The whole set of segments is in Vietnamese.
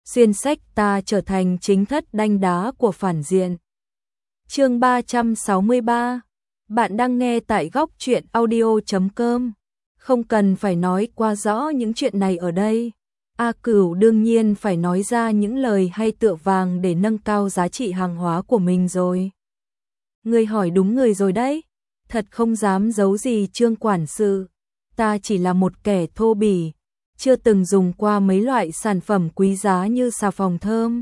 xuyên sách ta trở thành chính thất đanh đá của phản diện. Chương 363. Bạn đang nghe tại góc truyện audio.com. Không cần phải nói quá rõ những chuyện này ở đây. A Cửu đương nhiên phải nói ra những lời hay tựa vàng để nâng cao giá trị hàng hóa của mình rồi. Ngươi hỏi đúng người rồi đấy. Thật không dám giấu gì Trương quản sự. Ta chỉ là một kẻ thô bỉ, chưa từng dùng qua mấy loại sản phẩm quý giá như xà phòng thơm.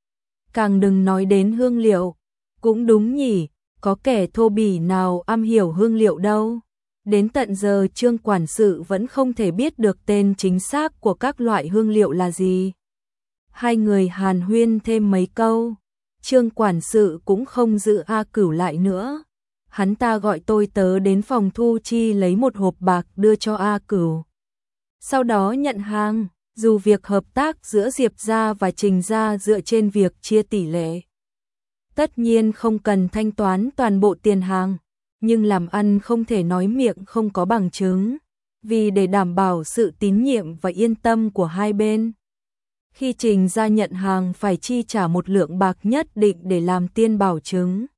Càng đừng nói đến hương liệu. Cũng đúng nhỉ, có kẻ thô bỉ nào am hiểu hương liệu đâu. Đến tận giờ Trương quản sự vẫn không thể biết được tên chính xác của các loại hương liệu là gì. Hai người hàn huyên thêm mấy câu. Trương quản sự cũng không giữ A Cửu lại nữa. Hắn ta gọi tôi tớ đến phòng thu chi lấy một hộp bạc đưa cho A Cửu. Sau đó nhận hàng, dù việc hợp tác giữa Diệp gia và Trình gia dựa trên việc chia tỷ lệ. Tất nhiên không cần thanh toán toàn bộ tiền hàng, nhưng làm ăn không thể nói miệng không có bằng chứng, vì để đảm bảo sự tín nhiệm và yên tâm của hai bên. Khi Trình gia nhận hàng phải chi trả một lượng bạc nhất định để làm tiên bảo chứng.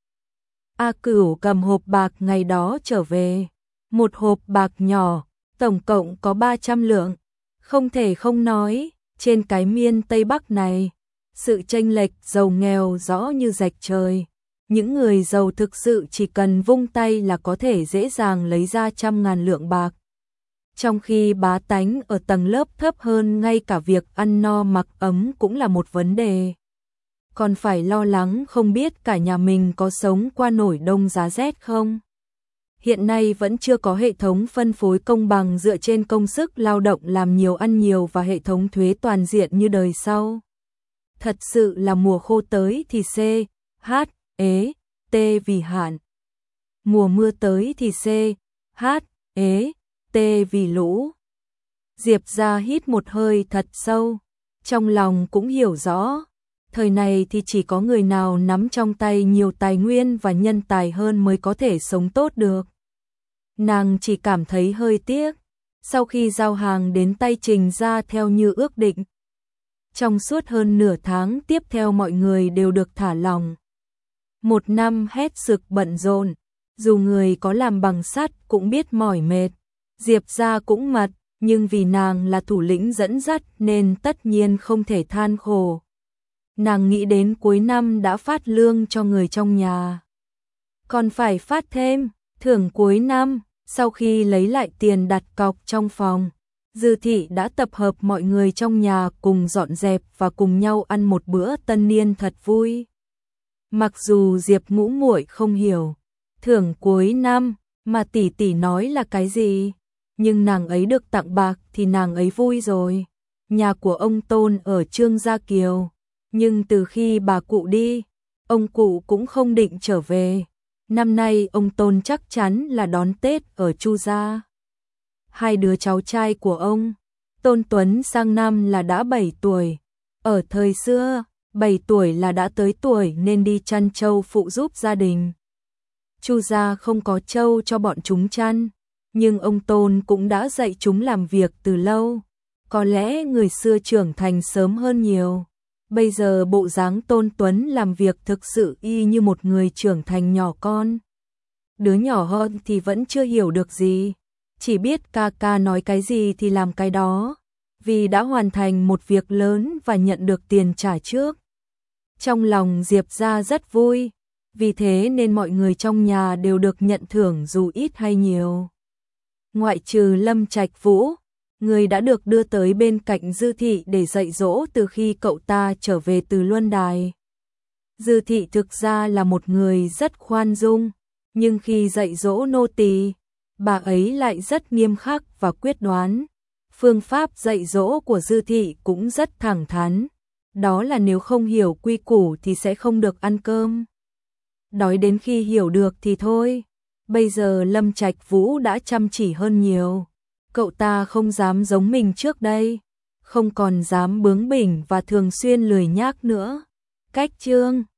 A Cửu cầm hộp bạc ngày đó trở về, một hộp bạc nhỏ, tổng cộng có 300 lượng. Không thể không nói, trên cái miền Tây Bắc này, sự chênh lệch giàu nghèo rõ như rạch trời. Những người giàu thực sự chỉ cần vung tay là có thể dễ dàng lấy ra 100.000 lượng bạc. Trong khi bá tánh ở tầng lớp thấp hơn ngay cả việc ăn no mặc ấm cũng là một vấn đề. Còn phải lo lắng không biết cả nhà mình có sống qua nổi đông giá rét không. Hiện nay vẫn chưa có hệ thống phân phối công bằng dựa trên công sức lao động làm nhiều ăn nhiều và hệ thống thuế toàn diện như đời sau. Thật sự là mùa khô tới thì C, H, ế, T vì hạn. Mùa mưa tới thì C, H, ế, T vì lũ. Diệp gia hít một hơi thật sâu, trong lòng cũng hiểu rõ. Thời này thì chỉ có người nào nắm trong tay nhiều tài nguyên và nhân tài hơn mới có thể sống tốt được. Nàng chỉ cảm thấy hơi tiếc, sau khi giao hàng đến tay Trình gia theo như ước định. Trong suốt hơn nửa tháng tiếp theo mọi người đều được thả lỏng. Một năm hết sức bận rộn, dù người có làm bằng sắt cũng biết mỏi mệt. Diệp gia cũng mệt, nhưng vì nàng là thủ lĩnh dẫn dắt nên tất nhiên không thể than khổ. Nàng nghĩ đến cuối năm đã phát lương cho người trong nhà, còn phải phát thêm thưởng cuối năm. Sau khi lấy lại tiền đặt cọc trong phòng, Dư thị đã tập hợp mọi người trong nhà cùng dọn dẹp và cùng nhau ăn một bữa tân niên thật vui. Mặc dù Diệp Ngũ Muội không hiểu thưởng cuối năm mà tỷ tỷ nói là cái gì, nhưng nàng ấy được tặng bạc thì nàng ấy vui rồi. Nhà của ông Tôn ở Trương Gia Kiều, nhưng từ khi bà cụ đi, ông cụ cũng không định trở về. Năm nay ông Tôn chắc chắn là đón Tết ở Chu gia. Hai đứa cháu trai của ông, Tôn Tuấn sang năm là đã 7 tuổi. Ở thời xưa, 7 tuổi là đã tới tuổi nên đi chăn trâu phụ giúp gia đình. Chu gia không có trâu cho bọn chúng chăn, nhưng ông Tôn cũng đã dạy chúng làm việc từ lâu. Có lẽ người xưa trưởng thành sớm hơn nhiều. Bây giờ bộ dáng Tôn Tuấn làm việc thực sự y như một người trưởng thành nhỏ con. Đứa nhỏ hơn thì vẫn chưa hiểu được gì, chỉ biết ca ca nói cái gì thì làm cái đó, vì đã hoàn thành một việc lớn và nhận được tiền trả trước. Trong lòng Diệp gia rất vui, vì thế nên mọi người trong nhà đều được nhận thưởng dù ít hay nhiều. Ngoại trừ Lâm Trạch Vũ, người đã được đưa tới bên cạnh Dư thị để dạy dỗ từ khi cậu ta trở về từ Luân Đài. Dư thị thực ra là một người rất khoan dung, nhưng khi dạy dỗ nô tỳ, bà ấy lại rất nghiêm khắc và quyết đoán. Phương pháp dạy dỗ của Dư thị cũng rất thẳng thắn, đó là nếu không hiểu quy củ thì sẽ không được ăn cơm. Đói đến khi hiểu được thì thôi. Bây giờ Lâm Trạch Vũ đã chăm chỉ hơn nhiều. Cậu ta không dám giống mình trước đây, không còn dám bướng bỉnh và thường xuyên lười nhác nữa. Cách chương